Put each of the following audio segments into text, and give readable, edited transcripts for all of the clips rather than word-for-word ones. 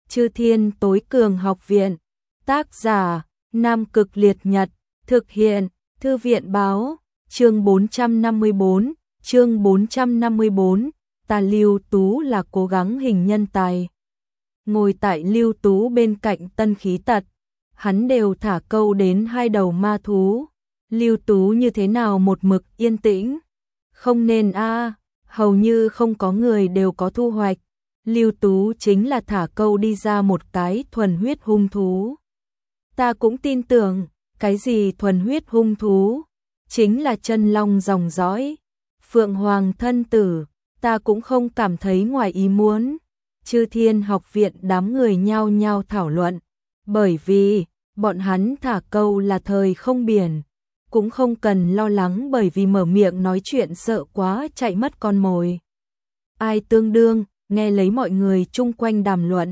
Chư Thiên Tối Cường Học Viện. Tác giả Nam Cực Liệt Nhật. Thực hiện Thư viện báo. Chương 454. Chương 454. Ta Lưu Tú là cố gắng hình nhân tài. Ngồi tại Lưu Tú bên cạnh Tân Khí Tật, hắn đều thả câu đến hai đầu ma thú. Lưu Tú như thế nào một mực yên tĩnh? Không nên a, hầu như không có người đều có thu hoạch. Lưu Tú chính là thả câu đi ra một cái thuần huyết hung thú. Ta cũng tin tưởng, cái gì thuần huyết hung thú? Chính là chân long dòng dõi. Phượng Hoàng thân tử, ta cũng không cảm thấy ngoài ý muốn. Chư Thiên Học Viện đám người nhao nhao thảo luận, bởi vì bọn hắn thả câu là thời không biển, cũng không cần lo lắng bởi vì mở miệng nói chuyện sợ quá chạy mất con mồi. Ai tương đương, nghe lấy mọi người chung quanh đàm luận.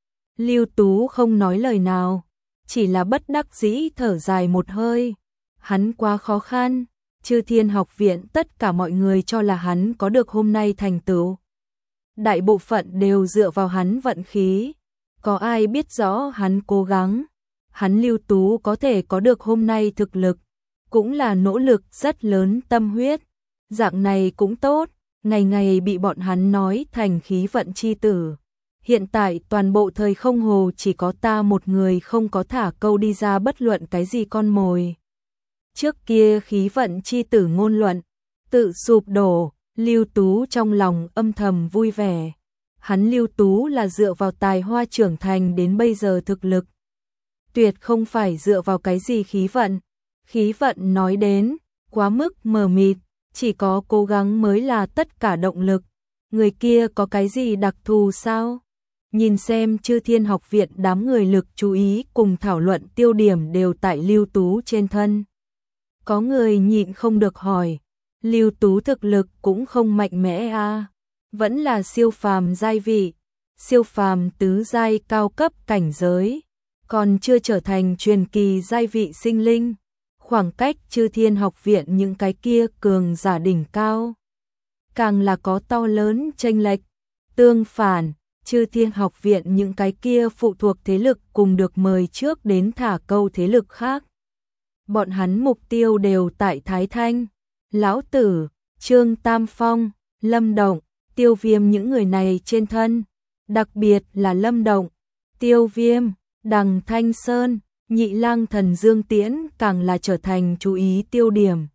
Lưu Tú không nói lời nào, chỉ là bất đắc dĩ thở dài một hơi. Hắn quá khó khăn, Chư Thiên Học Viện tất cả mọi người cho là hắn có được hôm nay thành tựu. Đại bộ phận đều dựa vào hắn vận khí, có ai biết rõ hắn cố gắng. Hắn Lưu Tú có thể có được hôm nay thực lực, cũng là nỗ lực rất lớn tâm huyết. Dạng này cũng tốt, ngày ngày bị bọn hắn nói thành khí vận chi tử. Hiện tại toàn bộ thời không hồ chỉ có ta một người không có thả câu đi ra bất luận cái gì con mồi. Trước kia khí vận chi tử ngôn luận tự sụp đổ, Lưu Tú trong lòng âm thầm vui vẻ. Hắn Lưu Tú là dựa vào tài hoa trưởng thành đến bây giờ thực lực. Tuyệt không phải dựa vào cái gì khí vận. Khí vận nói đến, quá mức mờ mịt, chỉ có cố gắng mới là tất cả động lực. Người kia có cái gì đặc thù sao? Nhìn xem Chư Thiên Học Viện đám người lực chú ý cùng thảo luận tiêu điểm đều tại Lưu Tú trên thân. Có người nhịn không được hỏi, Lưu Tú thực lực cũng không mạnh mẽ a, vẫn là siêu phàm giai vị, siêu phàm tứ giai cao cấp cảnh giới, còn chưa trở thành truyền kỳ giai vị sinh linh. Khoảng cách Chư Thiên Học Viện những cái kia cường giả đỉnh cao, càng là có to lớn chênh lệch. Tương phản, Chư Thiên Học Viện những cái kia phụ thuộc thế lực cùng được mời trước đến thả câu thế lực khác. Bọn hắn mục tiêu đều tại Thái Thanh, Lão Tử, Trương Tam Phong, Lâm Động, Tiêu Viêm những người này trên thân. Đặc biệt là Lâm Động, Tiêu Viêm, Đằng Thanh Sơn, Nhị Lang Thần Dương Tiễn càng là trở thành chú ý tiêu điểm.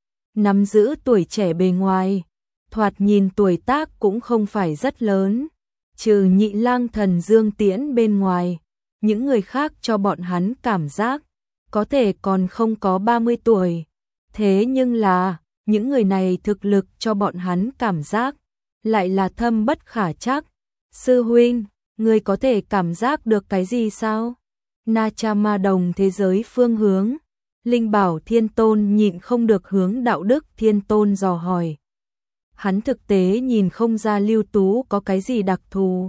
Nắm giữ tuổi trẻ bề ngoài, thoạt nhìn tuổi tác cũng không phải rất lớn. Trừ Nhị Lang Thần Dương Tiễn bên ngoài, những người khác cho bọn hắn cảm giác có thể còn không có 30 tuổi. Thế nhưng là, những người này thực lực cho bọn hắn cảm giác lại là thâm bất khả trắc. Sư huynh, người có thể cảm giác được cái gì sao? Na Cha Ma Đồng thế giới phương hướng. Linh Bảo Thiên Tôn nhịn không được hướng Đạo Đức Thiên Tôn dò hỏi. Hắn thực tế nhìn không ra Lưu Tú có cái gì đặc thù.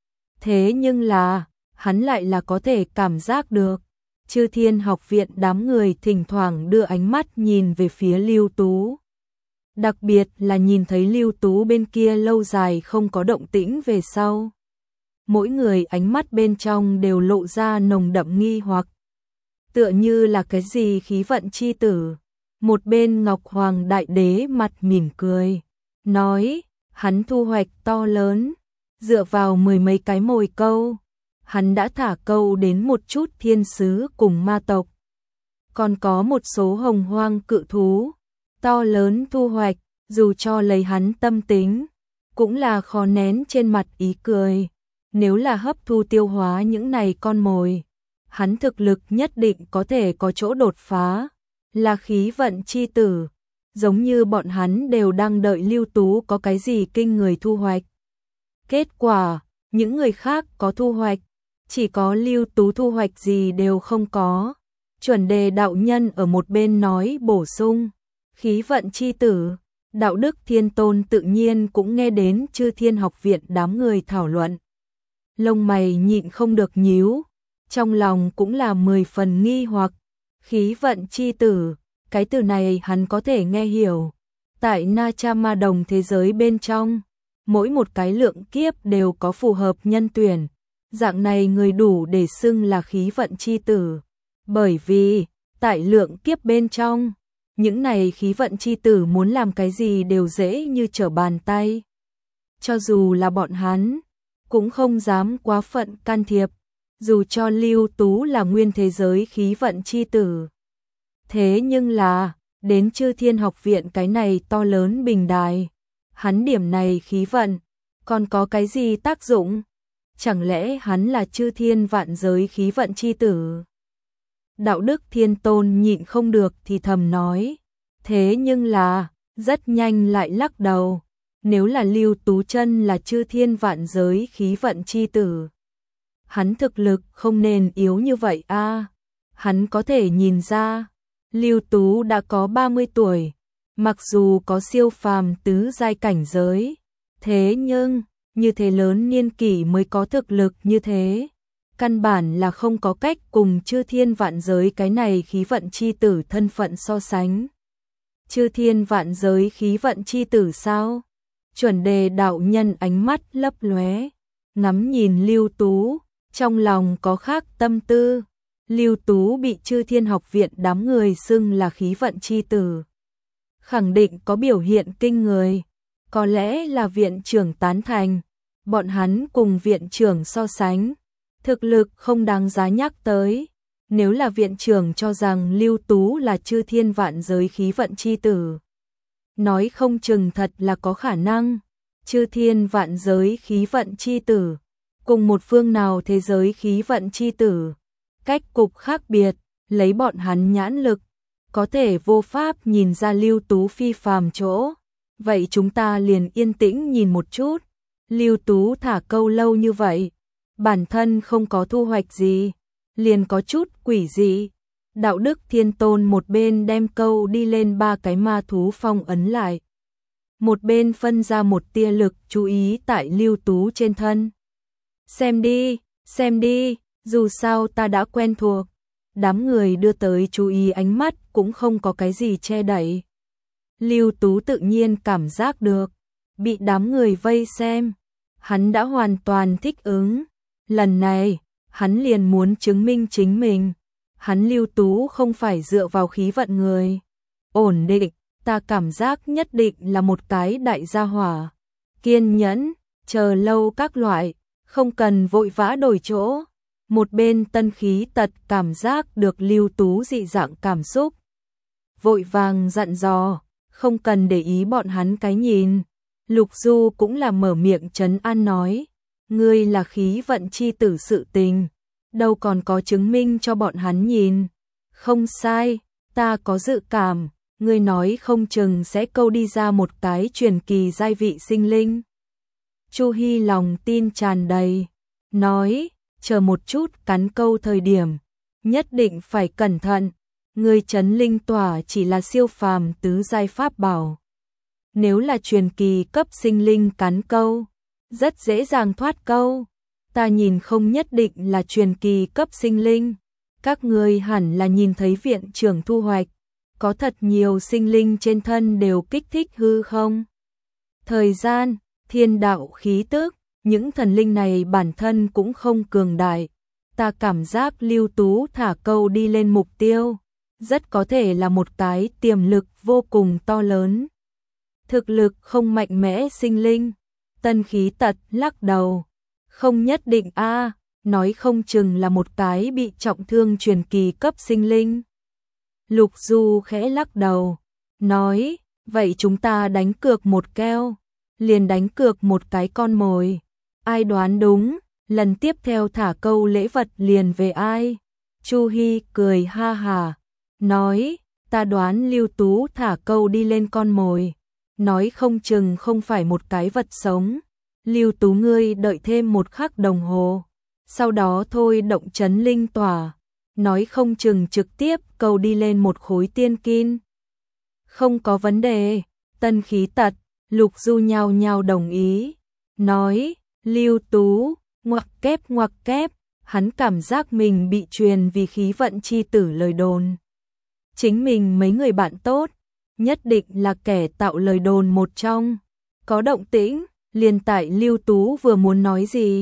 Thế nhưng là, hắn lại là có thể cảm giác được. Chư Thiên Học Viện đám người thỉnh thoảng đưa ánh mắt nhìn về phía Lưu Tú. Đặc biệt là nhìn thấy Lưu Tú bên kia lâu dài không có động tĩnh về sau. Mỗi người ánh mắt bên trong đều lộ ra nồng đậm nghi hoặc. Tựa như là cái gì khí vận chi tử. Một bên Ngọc Hoàng Đại Đế mặt mỉm cười, nói, hắn thu hoạch to lớn, dựa vào mười mấy cái mồi câu. Hắn đã thả câu đến một chút thiên sứ cùng ma tộc. Còn có một số hồng hoang cự thú, to lớn thu hoạch, dù cho lấy hắn tâm tính, cũng là khó nén trên mặt ý cười. Nếu là hấp thu tiêu hóa những này con mồi, hắn thực lực nhất định có thể có chỗ đột phá, là khí vận chi tử. Giống như bọn hắn đều đang đợi Lưu Tú có cái gì kinh người thu hoạch. Kết quả, những người khác có thu hoạch, chỉ có Lưu Tú thu hoạch gì đều không có. Chuẩn Đề đạo nhân ở một bên nói bổ sung, khí vận chi tử. Đạo Đức Thiên Tôn tự nhiên cũng nghe đến Chư Thiên Học Viện đám người thảo luận. Lông mày nhịn không được nhíu, trong lòng cũng là 10 phần nghi hoặc. Khí vận chi tử, cái từ này hắn có thể nghe hiểu. Tại Na Cha Ma Đồng thế giới bên trong, mỗi một cái lượng kiếp đều có phù hợp nhân tuyển. Dạng này người đủ để xưng là khí vận chi tử, bởi vì tại lượng kiếp bên trong, những này khí vận chi tử muốn làm cái gì đều dễ như trở bàn tay. Cho dù là bọn hắn, cũng không dám quá phận can thiệp, dù cho Lưu Tú là nguyên thế giới khí vận chi tử. Thế nhưng là, đến Chư Thiên Học Viện cái này to lớn bình đài, hắn điểm này khí vận, còn có cái gì tác dụng? Chẳng lẽ hắn là Chư Thiên vạn giới khí vận chi tử? Đạo Đức Thiên Tôn nhịn không được thì thầm nói, thế nhưng là, rất nhanh lại lắc đầu, nếu là Lưu Tú Chân là Chư Thiên vạn giới khí vận chi tử, hắn thực lực không nên yếu như vậy a. Hắn có thể nhìn ra, Lưu Tú đã có 30 tuổi, mặc dù có siêu phàm tứ giai cảnh giới, thế nhưng, như thế lớn niên kỷ mới có thực lực như thế, căn bản là không có cách cùng Chư Thiên vạn giới cái này khí vận chi tử thân phận so sánh. Chư Thiên vạn giới khí vận chi tử sao? Chuẩn Đề đạo nhân ánh mắt lấp lóe, ngắm nhìn Lưu Tú, trong lòng có khác tâm tư. Lưu Tú bị Chư Thiên Học Viện đám người xưng là khí vận chi tử, khẳng định có biểu hiện kinh người, có lẽ là viện trưởng tán thành, bọn hắn cùng viện trưởng so sánh, thực lực không đáng giá nhắc tới. Nếu là viện trưởng cho rằng Lưu Tú là Chư Thiên vạn giới khí vận chi tử, nói không chừng thật là có khả năng. Chư Thiên vạn giới khí vận chi tử, cùng một phương nào thế giới khí vận chi tử, cách cục khác biệt, lấy bọn hắn nhãn lực, có thể vô pháp nhìn ra Lưu Tú phi phàm chỗ. Vậy chúng ta liền yên tĩnh nhìn một chút. Lưu Tú thả câu lâu như vậy, bản thân không có thu hoạch gì, liền có chút quỷ dị. Đạo Đức Thiên Tôn một bên đem câu đi lên 3 cái ma thú phong ấn lại, một bên phân ra một tia lực chú ý tại Lưu Tú trên thân. Xem đi, dù sao ta đã quen thuộc. Đám người đưa tới chú ý ánh mắt cũng không có cái gì che đậy. Lưu Tú tự nhiên cảm giác được, bị đám người vây xem, hắn đã hoàn toàn thích ứng. Lần này, hắn liền muốn chứng minh chính mình. Hắn Lưu Tú không phải dựa vào khí vận người. Ổn định, ta cảm giác nhất định là một cái đại gia hỏa. Kiên nhẫn, chờ lâu các loại, không cần vội vã đổi chỗ. Một bên Tân Khí Tật cảm giác được Lưu Tú dị dạng cảm xúc, vội vàng dặn dò, không cần để ý bọn hắn cái nhìn. Lục Du cũng là mở miệng trấn an nói, ngươi là khí vận chi tử sự tình, đâu còn có chứng minh cho bọn hắn nhìn. Không sai, ta có dự cảm, ngươi nói không chừng sẽ câu đi ra một cái truyền kỳ giai vị sinh linh. Chu Hy lòng tin tràn đầy, nói, chờ một chút cắn câu thời điểm, nhất định phải cẩn thận, ngươi trấn linh tỏa chỉ là siêu phàm tứ giai pháp bảo. Nếu là truyền kỳ cấp sinh linh cắn câu, rất dễ dàng thoát câu. Ta nhìn không nhất định là truyền kỳ cấp sinh linh, các ngươi hẳn là nhìn thấy viện trưởng thu hoạch, có thật nhiều sinh linh trên thân đều kích thích hư không? Thời gian, thiên đạo khí tức, những thần linh này bản thân cũng không cường đại. Ta cảm giác Lưu Tú thả câu đi lên mục tiêu, rất có thể là một cái tiềm lực vô cùng to lớn. Thực lực không mạnh mẽ sinh linh. Tân Khí Tật lắc đầu, không nhất định a, nói không chừng là một cái bị trọng thương truyền kỳ cấp sinh linh. Lục Du khẽ lắc đầu, nói, vậy chúng ta đánh cược một keo, liền đánh cược một cái con mồi. Ai đoán đúng, lần tiếp theo thả câu lễ vật liền về ai. Chu Hy cười ha hà, nói, ta đoán Lưu Tú thả câu đi lên con mồi, nói không chừng không phải một cái vật sống. Lưu Tú ngươi đợi thêm 1 khắc đồng hồ, sau đó thôi động trấn linh tỏa, nói không chừng trực tiếp câu đi lên một khối tiên kim. Không có vấn đề. Tân Khí Tật, Lục Du nhao nhao đồng ý, nói, Lưu Tú, ngoặc kép, hắn cảm giác mình bị truyền vì khí vận chi tử lời đồn. Chính mình mấy người bạn tốt, nhất định là kẻ tạo lời đồn một trong. Có động tĩnh, liền tại Lưu Tú vừa muốn nói gì,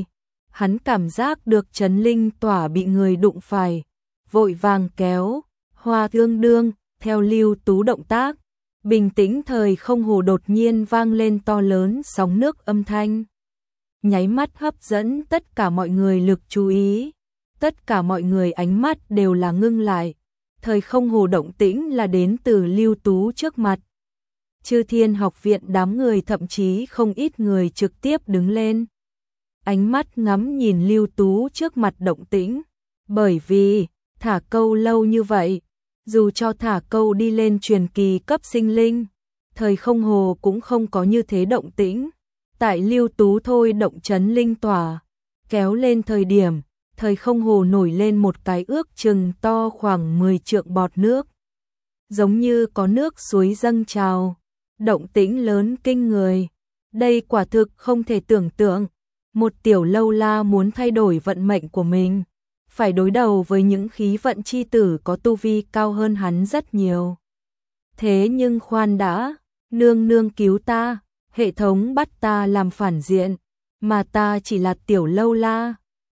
hắn cảm giác được chấn linh tỏa bị người đụng phải, vội vàng kéo, Hoa Ương Đương, theo Lưu Tú động tác, bình tĩnh thời không hồ đột nhiên vang lên to lớn sóng nước âm thanh. Nháy mắt hấp dẫn tất cả mọi người lực chú ý, tất cả mọi người ánh mắt đều là ngưng lại, thời không hồ động tĩnh là đến từ Lưu Tú trước mặt. Chư Thiên Học viện đám người thậm chí không ít người trực tiếp đứng lên. Ánh mắt ngắm nhìn Lưu Tú trước mặt động tĩnh, bởi vì thả câu lâu như vậy, dù cho thả câu đi lên truyền kỳ cấp sinh linh, thời không hồ cũng không có như thế động tĩnh. Tại Lưu Tú thôi động chấn linh tỏa, kéo lên thời điểm, thời không hồ nổi lên một cái ước chừng to khoảng 10 trượng bọt nước. Giống như có nước suối dâng trào, động tĩnh lớn kinh người. Đây quả thực không thể tưởng tượng, một tiểu lâu la muốn thay đổi vận mệnh của mình, phải đối đầu với những khí vận chi tử có tu vi cao hơn hắn rất nhiều. Thế nhưng khoan đã, nương nương cứu ta, hệ thống bắt ta làm phản diện, mà ta chỉ là tiểu lâu la,